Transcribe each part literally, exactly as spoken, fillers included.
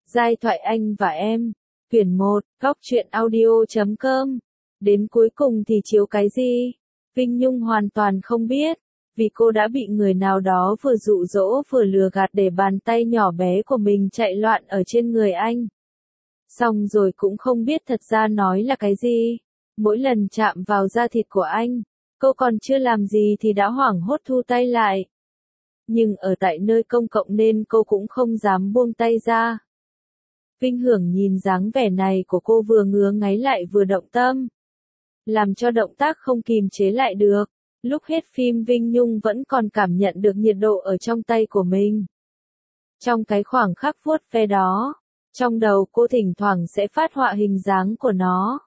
Giai thoại anh và em. Quyển một, góc truyện audio chấm com. Đến cuối cùng thì chiếu cái gì? Vinh Nhung hoàn toàn không biết, vì cô đã bị người nào đó vừa dụ dỗ vừa lừa gạt để bàn tay nhỏ bé của mình chạy loạn ở trên người anh. Xong rồi cũng không biết thật ra nói là cái gì. Mỗi lần chạm vào da thịt của anh, cô còn chưa làm gì thì đã hoảng hốt thu tay lại. Nhưng ở tại nơi công cộng nên cô cũng không dám buông tay ra. Vinh Hưởng nhìn dáng vẻ này của cô vừa ngứa ngáy lại vừa động tâm, làm cho động tác không kìm chế lại được. Lúc hết phim Vinh Nhung vẫn còn cảm nhận được nhiệt độ ở trong tay của mình. Trong cái khoảng khắc vuốt ve đó, trong đầu cô thỉnh thoảng sẽ phát họa hình dáng của nó.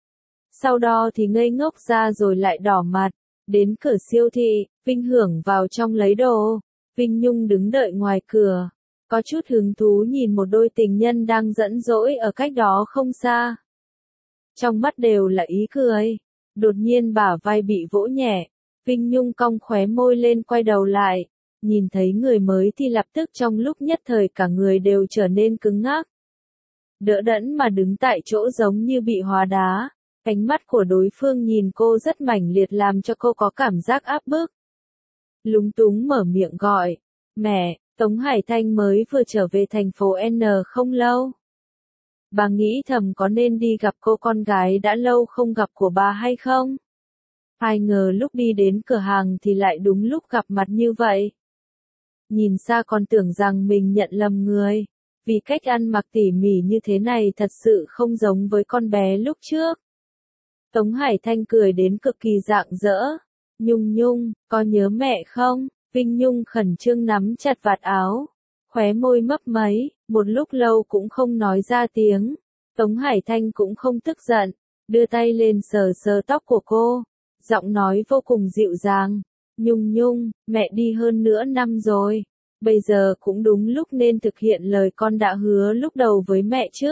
Sau đó thì ngây ngốc ra rồi lại đỏ mặt. Đến cửa siêu thị, Vinh Hưởng vào trong lấy đồ. Vinh Nhung đứng đợi ngoài cửa, có chút hứng thú nhìn một đôi tình nhân đang giận dỗi ở cách đó không xa. Trong mắt đều là ý cười. Đột nhiên bả vai bị vỗ nhẹ, Vinh Nhung cong khóe môi lên quay đầu lại. Nhìn thấy người mới thì lập tức trong lúc nhất thời cả người đều trở nên cứng ngắc. Đỡ đẫn mà đứng tại chỗ giống như bị hóa đá. Ánh mắt của đối phương nhìn cô rất mãnh liệt làm cho cô có cảm giác áp bức. Lúng túng mở miệng gọi, mẹ, Tống Hải Thanh mới vừa trở về thành phố N không lâu. Bà nghĩ thầm có nên đi gặp cô con gái đã lâu không gặp của bà hay không? Ai ngờ lúc đi đến cửa hàng thì lại đúng lúc gặp mặt như vậy. Nhìn xa còn tưởng rằng mình nhận lầm người, vì cách ăn mặc tỉ mỉ như thế này thật sự không giống với con bé lúc trước. Tống Hải Thanh cười đến cực kỳ rạng rỡ. Nhung Nhung, có nhớ mẹ không? Vinh Nhung khẩn trương nắm chặt vạt áo, khóe môi mấp máy, một lúc lâu cũng không nói ra tiếng. Tống Hải Thanh cũng không tức giận, đưa tay lên sờ sờ tóc của cô, giọng nói vô cùng dịu dàng. Nhung Nhung, mẹ đi hơn nửa năm rồi, bây giờ cũng đúng lúc nên thực hiện lời con đã hứa lúc đầu với mẹ chứ.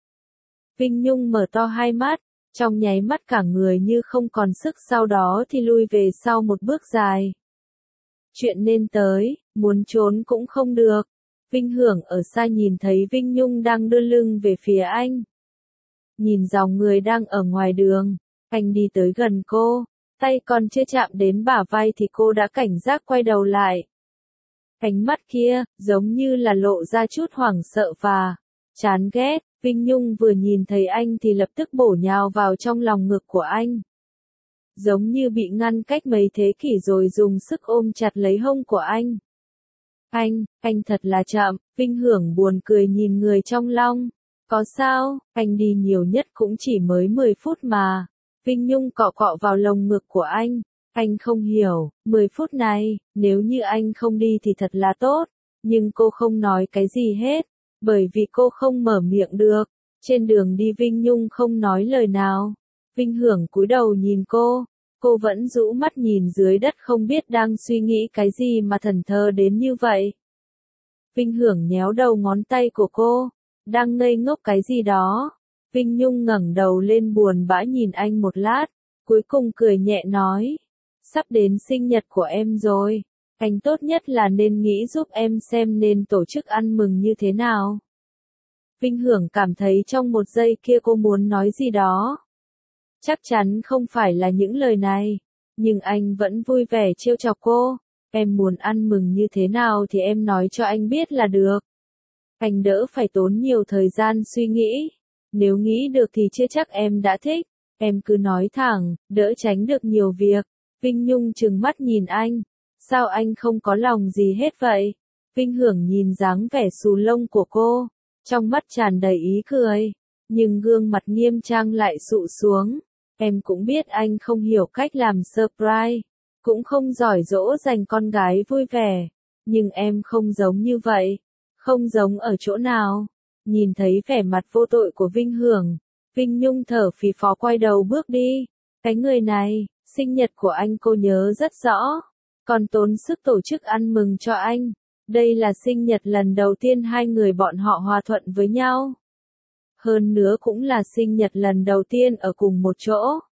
Vinh Nhung mở to hai mắt, trong nháy mắt cả người như không còn sức, sau đó thì lui về sau một bước dài. Chuyện nên tới, muốn trốn cũng không được. Vinh Hưởng ở xa nhìn thấy Vinh Nhung đang đưa lưng về phía anh. Nhìn dòng người đang ở ngoài đường, anh đi tới gần cô, tay còn chưa chạm đến bả vai thì cô đã cảnh giác quay đầu lại. Ánh mắt kia, giống như là lộ ra chút hoảng sợ và chán ghét. Vinh Nhung vừa nhìn thấy anh thì lập tức bổ nhào vào trong lòng ngực của anh. Giống như bị ngăn cách mấy thế kỷ rồi dùng sức ôm chặt lấy hông của anh. Anh, anh thật là chậm. Vinh Hưởng buồn cười nhìn người trong lòng. Có sao, anh đi nhiều nhất cũng chỉ mới mười phút mà. Vinh Nhung cọ cọ vào lồng ngực của anh. Anh không hiểu, mười phút này, nếu như anh không đi thì thật là tốt. Nhưng cô không nói cái gì hết, bởi vì cô không mở miệng được. Trên đường đi Vinh Nhung không nói lời nào. Vinh Hưởng cúi đầu nhìn cô, cô vẫn rũ mắt nhìn dưới đất không biết đang suy nghĩ cái gì mà thẫn thờ đến như vậy. Vinh Hưởng nhéo đầu ngón tay của cô, đang ngây ngốc cái gì đó. Vinh Nhung ngẩng đầu lên buồn bã nhìn anh một lát, cuối cùng cười nhẹ nói, sắp đến sinh nhật của em rồi, anh tốt nhất là nên nghĩ giúp em xem nên tổ chức ăn mừng như thế nào. Vinh Hưởng cảm thấy trong một giây kia cô muốn nói gì đó. Chắc chắn không phải là những lời này, nhưng anh vẫn vui vẻ trêu chọc cô. Em muốn ăn mừng như thế nào thì em nói cho anh biết là được. Anh đỡ phải tốn nhiều thời gian suy nghĩ. Nếu nghĩ được thì chưa chắc em đã thích. Em cứ nói thẳng, đỡ tránh được nhiều việc. Vinh Nhung trừng mắt nhìn anh. Sao anh không có lòng gì hết vậy? Vinh Hưởng nhìn dáng vẻ xù lông của cô, trong mắt tràn đầy ý cười, nhưng gương mặt nghiêm trang lại sụ xuống. Em cũng biết anh không hiểu cách làm surprise, cũng không giỏi dỗ dành con gái vui vẻ, nhưng em không giống như vậy. Không giống ở chỗ nào? Nhìn thấy vẻ mặt vô tội của Vinh Hưởng, Vinh Nhung thở phì phò quay đầu bước đi. Cái người này, sinh nhật của anh cô nhớ rất rõ, còn tốn sức tổ chức ăn mừng cho anh. Đây là sinh nhật lần đầu tiên hai người bọn họ hòa thuận với nhau. Hơn nữa cũng là sinh nhật lần đầu tiên ở cùng một chỗ.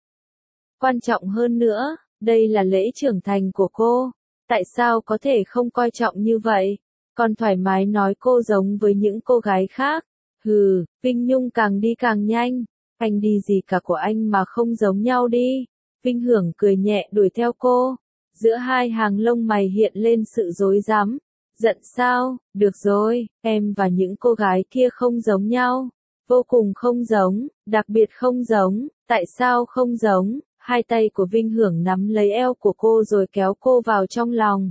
Quan trọng hơn nữa, đây là lễ trưởng thành của cô. Tại sao có thể không coi trọng như vậy? Còn thoải mái nói cô giống với những cô gái khác. Hừ, Vinh Nhung càng đi càng nhanh. Anh đi gì cả của anh mà không giống nhau đi. Vinh Hưởng cười nhẹ đuổi theo cô. Giữa hai hàng lông mày hiện lên sự dối rắm. Giận sao? Được rồi, em và những cô gái kia không giống nhau. Vô cùng không giống, đặc biệt không giống. Tại sao không giống? Hai tay của Vinh Hưởng nắm lấy eo của cô rồi kéo cô vào trong lòng.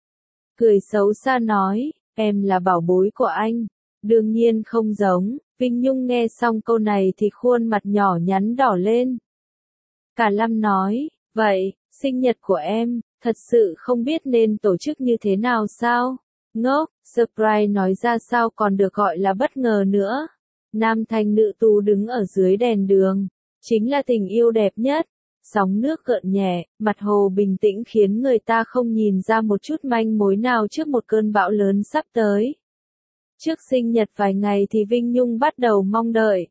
Cười xấu xa nói, em là bảo bối của anh. Đương nhiên không giống. Vinh Nhung nghe xong câu này thì khuôn mặt nhỏ nhắn đỏ lên. Cả Lâm nói, vậy, sinh nhật của em, thật sự không biết nên tổ chức như thế nào sao? Ngốc, surprise nói ra sao còn được gọi là bất ngờ nữa. Nam thanh nữ tú đứng ở dưới đèn đường, chính là tình yêu đẹp nhất. Sóng nước gợn nhẹ, mặt hồ bình tĩnh khiến người ta không nhìn ra một chút manh mối nào trước một cơn bão lớn sắp tới. Trước sinh nhật vài ngày thì Vinh Nhung bắt đầu mong đợi.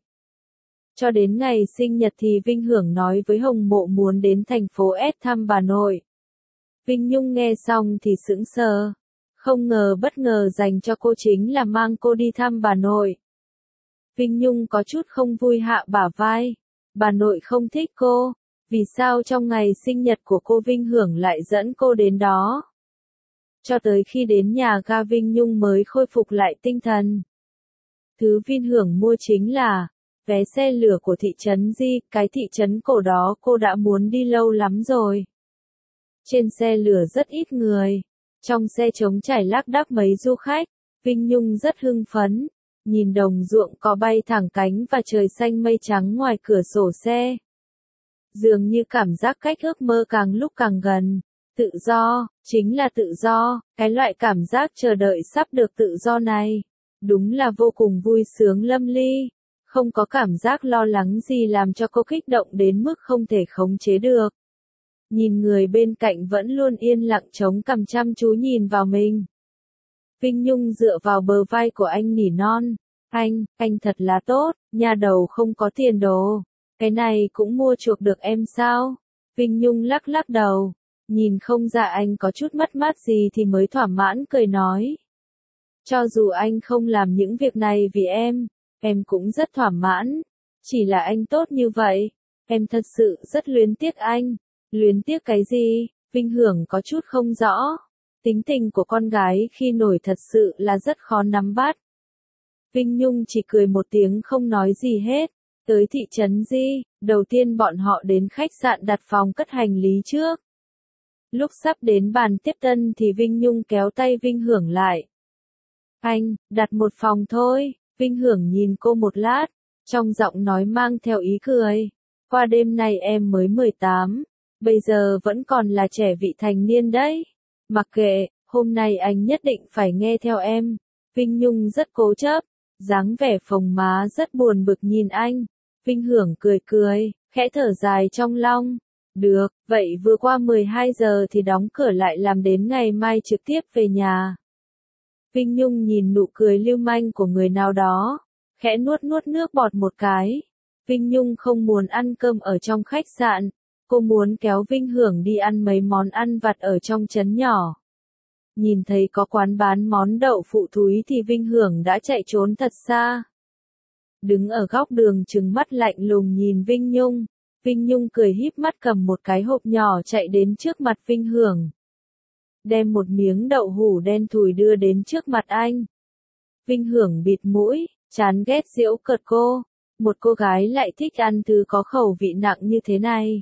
Cho đến ngày sinh nhật thì Vinh Hưởng nói với Hồng Mộ muốn đến thành phố S thăm bà nội. Vinh Nhung nghe xong thì sững sờ. Không ngờ bất ngờ dành cho cô chính là mang cô đi thăm bà nội. Vinh Nhung có chút không vui hạ bả vai. Bà nội không thích cô. Vì sao trong ngày sinh nhật của cô Vinh Hưởng lại dẫn cô đến đó? Cho tới khi đến nhà ga Vinh Nhung mới khôi phục lại tinh thần. Thứ Vinh Hưởng mua chính là vé xe lửa của thị trấn Di, cái thị trấn cổ đó cô đã muốn đi lâu lắm rồi. Trên xe lửa rất ít người. Trong xe trống trải lác đác mấy du khách. Vinh Nhung rất hưng phấn. Nhìn đồng ruộng có bay thẳng cánh và trời xanh mây trắng ngoài cửa sổ xe. Dường như cảm giác cách ước mơ càng lúc càng gần. Tự do, chính là tự do, cái loại cảm giác chờ đợi sắp được tự do này. Đúng là vô cùng vui sướng lâm ly. Không có cảm giác lo lắng gì làm cho cô kích động đến mức không thể khống chế được. Nhìn người bên cạnh vẫn luôn yên lặng chống cằm chăm chú nhìn vào mình. Vinh Nhung dựa vào bờ vai của anh nỉ non. Anh, anh thật là tốt, nhà đầu không có tiền đồ. Cái này cũng mua chuộc được em sao? Vinh Nhung lắc lắc đầu. Nhìn không ra anh có chút mất mát gì thì mới thỏa mãn cười nói. Cho dù anh không làm những việc này vì em, em cũng rất thỏa mãn. Chỉ là anh tốt như vậy. Em thật sự rất luyến tiếc anh. Luyến tiếc cái gì? Vinh Hưởng có chút không rõ. Tính tình của con gái khi nổi thật sự là rất khó nắm bắt. Vinh Nhung chỉ cười một tiếng không nói gì hết. Tới thị trấn Di, đầu tiên bọn họ đến khách sạn đặt phòng cất hành lý trước. Lúc sắp đến bàn tiếp tân thì Vinh Nhung kéo tay Vinh Hưởng lại. Anh, đặt một phòng thôi. Vinh Hưởng nhìn cô một lát, trong giọng nói mang theo ý cười. Qua đêm nay em mới mười tám, bây giờ vẫn còn là trẻ vị thành niên đấy. Mặc kệ, hôm nay anh nhất định phải nghe theo em. Vinh Nhung rất cố chấp, dáng vẻ phồng má rất buồn bực nhìn anh. Vinh Hưởng cười cười, khẽ thở dài trong lòng. Được, vậy vừa qua mười hai giờ thì đóng cửa lại làm đến ngày mai trực tiếp về nhà. Vinh Nhung nhìn nụ cười lưu manh của người nào đó, khẽ nuốt nuốt nước bọt một cái. Vinh Nhung không muốn ăn cơm ở trong khách sạn, cô muốn kéo Vinh Hưởng đi ăn mấy món ăn vặt ở trong trấn nhỏ. Nhìn thấy có quán bán món đậu phụ thúi thì Vinh Hưởng đã chạy trốn thật xa. Đứng ở góc đường trừng mắt lạnh lùng nhìn Vinh Nhung. Vinh Nhung cười híp mắt cầm một cái hộp nhỏ chạy đến trước mặt Vinh Hưởng. Đem một miếng đậu hủ đen thùi đưa đến trước mặt anh. Vinh Hưởng bịt mũi, chán ghét giễu cợt cô. Một cô gái lại thích ăn thứ có khẩu vị nặng như thế này.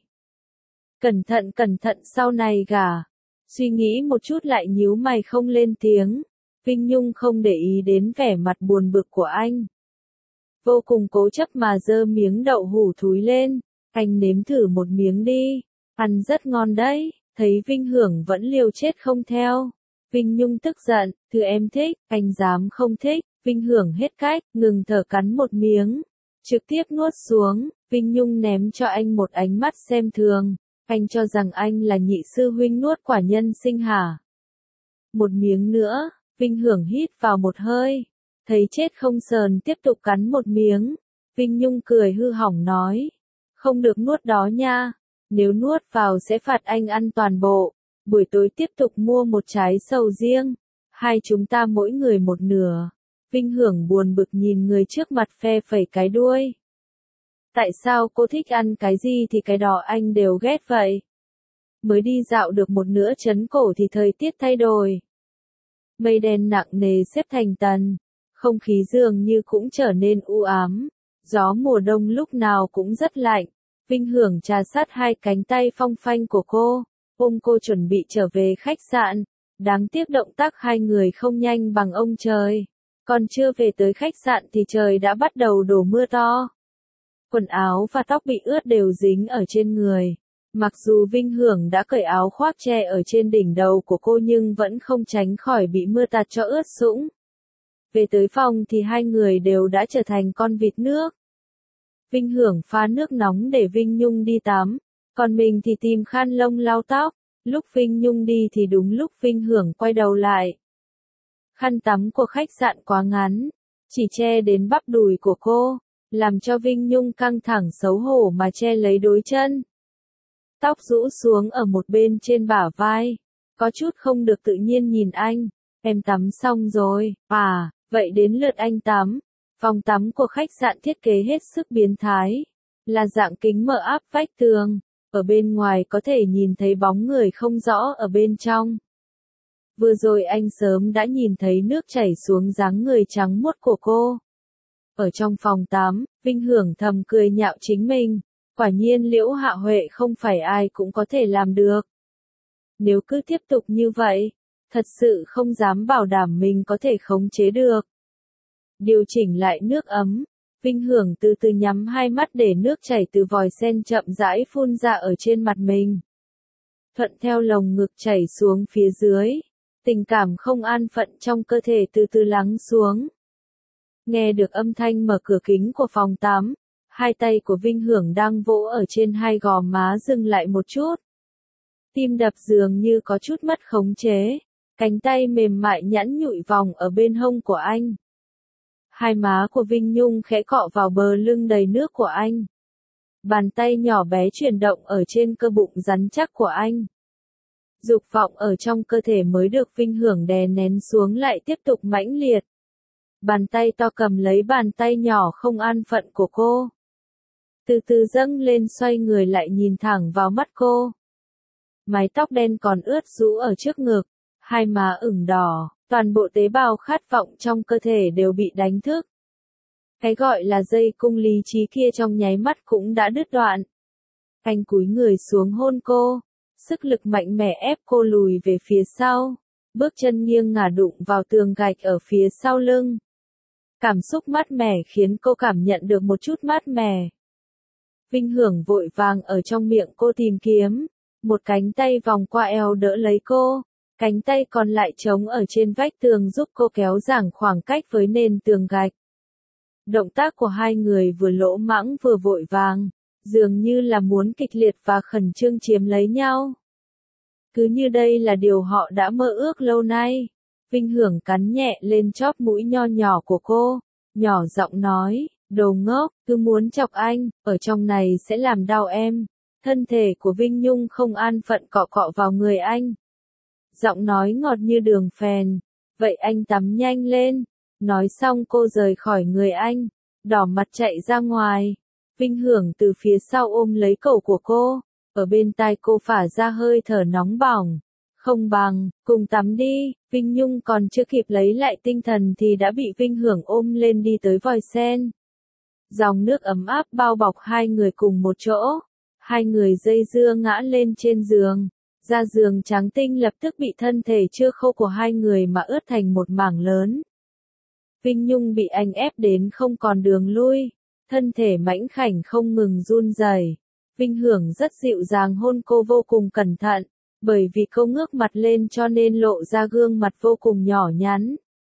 Cẩn thận cẩn thận sau này gả. Suy nghĩ một chút lại nhíu mày không lên tiếng. Vinh Nhung không để ý đến vẻ mặt buồn bực của anh. Vô cùng cố chấp mà giơ miếng đậu hủ thúi lên. Anh nếm thử một miếng đi. Ăn rất ngon đấy. Thấy Vinh Hưởng vẫn liều chết không theo. Vinh Nhung tức giận. Thứ em thích, anh dám không thích. Vinh Hưởng hết cách, ngừng thở cắn một miếng. Trực tiếp nuốt xuống. Vinh Nhung ném cho anh một ánh mắt xem thường. Anh cho rằng anh là nhị sư huynh nuốt quả nhân sinh hả? Một miếng nữa. Vinh Hưởng hít vào một hơi. Thấy chết không sờn tiếp tục cắn một miếng. Vinh Nhung cười hư hỏng nói. Không được nuốt đó nha. Nếu nuốt vào sẽ phạt anh ăn toàn bộ. Buổi tối tiếp tục mua một trái sầu riêng. Hai chúng ta mỗi người một nửa. Vinh Hưởng buồn bực nhìn người trước mặt phe phẩy cái đuôi. Tại sao cô thích ăn cái gì thì cái đó anh đều ghét vậy? Mới đi dạo được một nửa trấn cổ thì thời tiết thay đổi. Mây đen nặng nề xếp thành tầng, không khí dường như cũng trở nên u ám, gió mùa đông lúc nào cũng rất lạnh. Vinh Hưởng trà sát hai cánh tay phong phanh của cô, ôm cô chuẩn bị trở về khách sạn. Đáng tiếc động tác hai người không nhanh bằng ông trời. Còn chưa về tới khách sạn thì trời đã bắt đầu đổ mưa to. Quần áo và tóc bị ướt đều dính ở trên người. Mặc dù Vinh Hưởng đã cởi áo khoác che ở trên đỉnh đầu của cô nhưng vẫn không tránh khỏi bị mưa tạt cho ướt sũng. Về tới phòng thì hai người đều đã trở thành con vịt nước. Vinh Hưởng pha nước nóng để Vinh Nhung đi tắm, còn mình thì tìm khăn lông lau tóc. Lúc Vinh Nhung đi thì đúng lúc Vinh Hưởng quay đầu lại. Khăn tắm của khách sạn quá ngắn, chỉ che đến bắp đùi của cô, làm cho Vinh Nhung căng thẳng xấu hổ mà che lấy đôi chân. Tóc rũ xuống ở một bên trên bả vai, có chút không được tự nhiên nhìn anh. Em tắm xong rồi, à, vậy đến lượt anh tắm. Phòng tắm của khách sạn thiết kế hết sức biến thái, là dạng kính mở áp vách tường, ở bên ngoài có thể nhìn thấy bóng người không rõ ở bên trong. Vừa rồi anh sớm đã nhìn thấy nước chảy xuống dáng người trắng muốt của cô. Ở trong phòng tắm, Vinh Hưởng thầm cười nhạo chính mình, quả nhiên Liễu Hạ Huệ không phải ai cũng có thể làm được. Nếu cứ tiếp tục như vậy, thật sự không dám bảo đảm mình có thể khống chế được. Điều chỉnh lại nước ấm, Vinh Hưởng từ từ nhắm hai mắt để nước chảy từ vòi sen chậm rãi phun ra ở trên mặt mình. Thuận theo lồng ngực chảy xuống phía dưới, tình cảm không an phận trong cơ thể từ từ lắng xuống. Nghe được âm thanh mở cửa kính của phòng tắm, hai tay của Vinh Hưởng đang vỗ ở trên hai gò má dừng lại một chút. Tim đập dường như có chút mất khống chế, cánh tay mềm mại nhẵn nhụi vòng ở bên hông của anh. Hai má của Vinh Nhung khẽ cọ vào bờ lưng đầy nước của anh. Bàn tay nhỏ bé chuyển động ở trên cơ bụng rắn chắc của anh. Dục vọng ở trong cơ thể mới được Vinh Hưởng đè nén xuống lại tiếp tục mãnh liệt. Bàn tay to cầm lấy bàn tay nhỏ không an phận của cô. Từ từ dâng lên xoay người lại nhìn thẳng vào mắt cô. Mái tóc đen còn ướt rũ ở trước ngực, hai má ửng đỏ, toàn bộ tế bào khát vọng trong cơ thể đều bị đánh thức. Cái gọi là dây cung lý trí kia trong nháy mắt cũng đã đứt đoạn. Anh cúi người xuống hôn cô, sức lực mạnh mẽ ép cô lùi về phía sau, bước chân nghiêng ngả đụng vào tường gạch ở phía sau lưng. Cảm xúc mát mẻ khiến cô cảm nhận được một chút mát mẻ. Vinh Hưởng vội vàng ở trong miệng cô tìm kiếm, một cánh tay vòng qua eo đỡ lấy cô, cánh tay còn lại trống ở trên vách tường giúp cô kéo giãn khoảng cách với nền tường gạch. Động tác của hai người vừa lỗ mãng vừa vội vàng, dường như là muốn kịch liệt và khẩn trương chiếm lấy nhau. Cứ như đây là điều họ đã mơ ước lâu nay. Vinh Hưởng cắn nhẹ lên chóp mũi nho nhỏ của cô, nhỏ giọng nói, đồ ngốc, cứ muốn chọc anh, ở trong này sẽ làm đau em. Thân thể của Vinh Nhung không an phận cọ cọ vào người anh. Giọng nói ngọt như đường phèn, vậy anh tắm nhanh lên. Nói xong cô rời khỏi người anh, đỏ mặt chạy ra ngoài. Vinh Hưởng từ phía sau ôm lấy cổ của cô, ở bên tai cô phả ra hơi thở nóng bỏng. Không bằng, cùng tắm đi. Vinh Nhung còn chưa kịp lấy lại tinh thần thì đã bị Vinh Hưởng ôm lên đi tới vòi sen. Dòng nước ấm áp bao bọc hai người cùng một chỗ. Hai người dây dưa ngã lên trên giường. Da giường trắng tinh lập tức bị thân thể chưa khô của hai người mà ướt thành một mảng lớn. Vinh Nhung bị anh ép đến không còn đường lui. Thân thể mảnh khảnh không ngừng run rẩy. Vinh Hưởng rất dịu dàng hôn cô vô cùng cẩn thận. Bởi vì cô ngước mặt lên cho nên lộ ra gương mặt vô cùng nhỏ nhắn.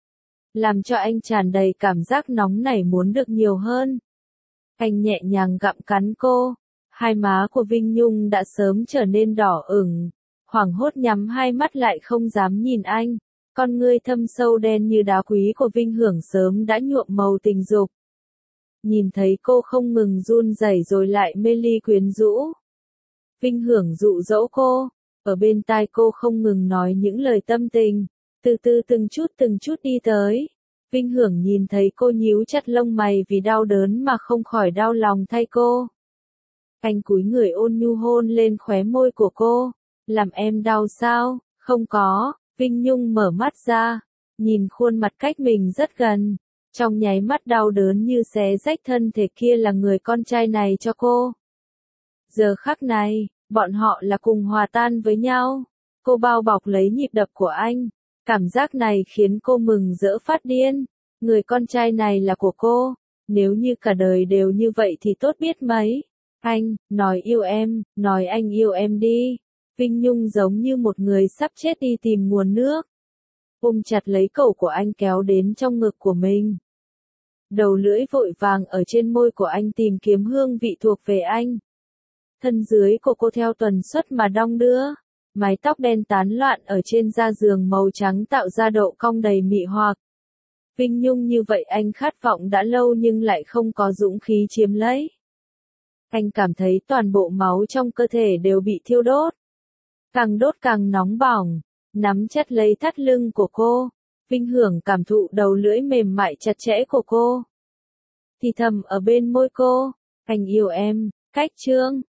Làm cho anh tràn đầy cảm giác nóng nảy muốn được nhiều hơn. Anh nhẹ nhàng gặm cắn cô. Hai má của Vinh Nhung đã sớm trở nên đỏ ửng. Hoảng hốt nhắm hai mắt lại không dám nhìn anh. Con ngươi thâm sâu đen như đá quý của Vinh Hưởng sớm đã nhuộm màu tình dục. Nhìn thấy cô không ngừng run rẩy rồi lại mê ly quyến rũ. Vinh Hưởng dụ dỗ cô. Ở bên tai cô không ngừng nói những lời tâm tình, từ từ từng chút từng chút đi tới. Vinh Hưởng nhìn thấy cô nhíu chặt lông mày vì đau đớn mà không khỏi đau lòng thay cô. Anh cúi người ôn nhu hôn lên khóe môi của cô. Làm em đau sao? Không có. Vinh Nhung mở mắt ra, nhìn khuôn mặt cách mình rất gần. Trong nháy mắt đau đớn như xé rách thân thể kia là người con trai này cho cô. Giờ khắc này, bọn họ là cùng hòa tan với nhau. Cô bao bọc lấy nhịp đập của anh. Cảm giác này khiến cô mừng rỡ phát điên. Người con trai này là của cô. Nếu như cả đời đều như vậy thì tốt biết mấy. Anh, nói yêu em, nói anh yêu em đi. Vinh Nhung giống như một người sắp chết đi tìm nguồn nước. Ôm chặt lấy cổ của anh kéo đến trong ngực của mình. Đầu lưỡi vội vàng ở trên môi của anh tìm kiếm hương vị thuộc về anh. Thân dưới của cô theo tần suất mà đong đưa. Mái tóc đen tán loạn ở trên da giường màu trắng tạo ra độ cong đầy mị hoặc. Vinh Nhung như vậy anh khát vọng đã lâu nhưng lại không có dũng khí chiếm lấy. Anh cảm thấy toàn bộ máu trong cơ thể đều bị thiêu đốt. Càng đốt càng nóng bỏng, nắm chặt lấy thắt lưng của cô. Vinh Hưởng cảm thụ đầu lưỡi mềm mại chặt chẽ của cô. Thì thầm ở bên môi cô, anh yêu em, cách chương.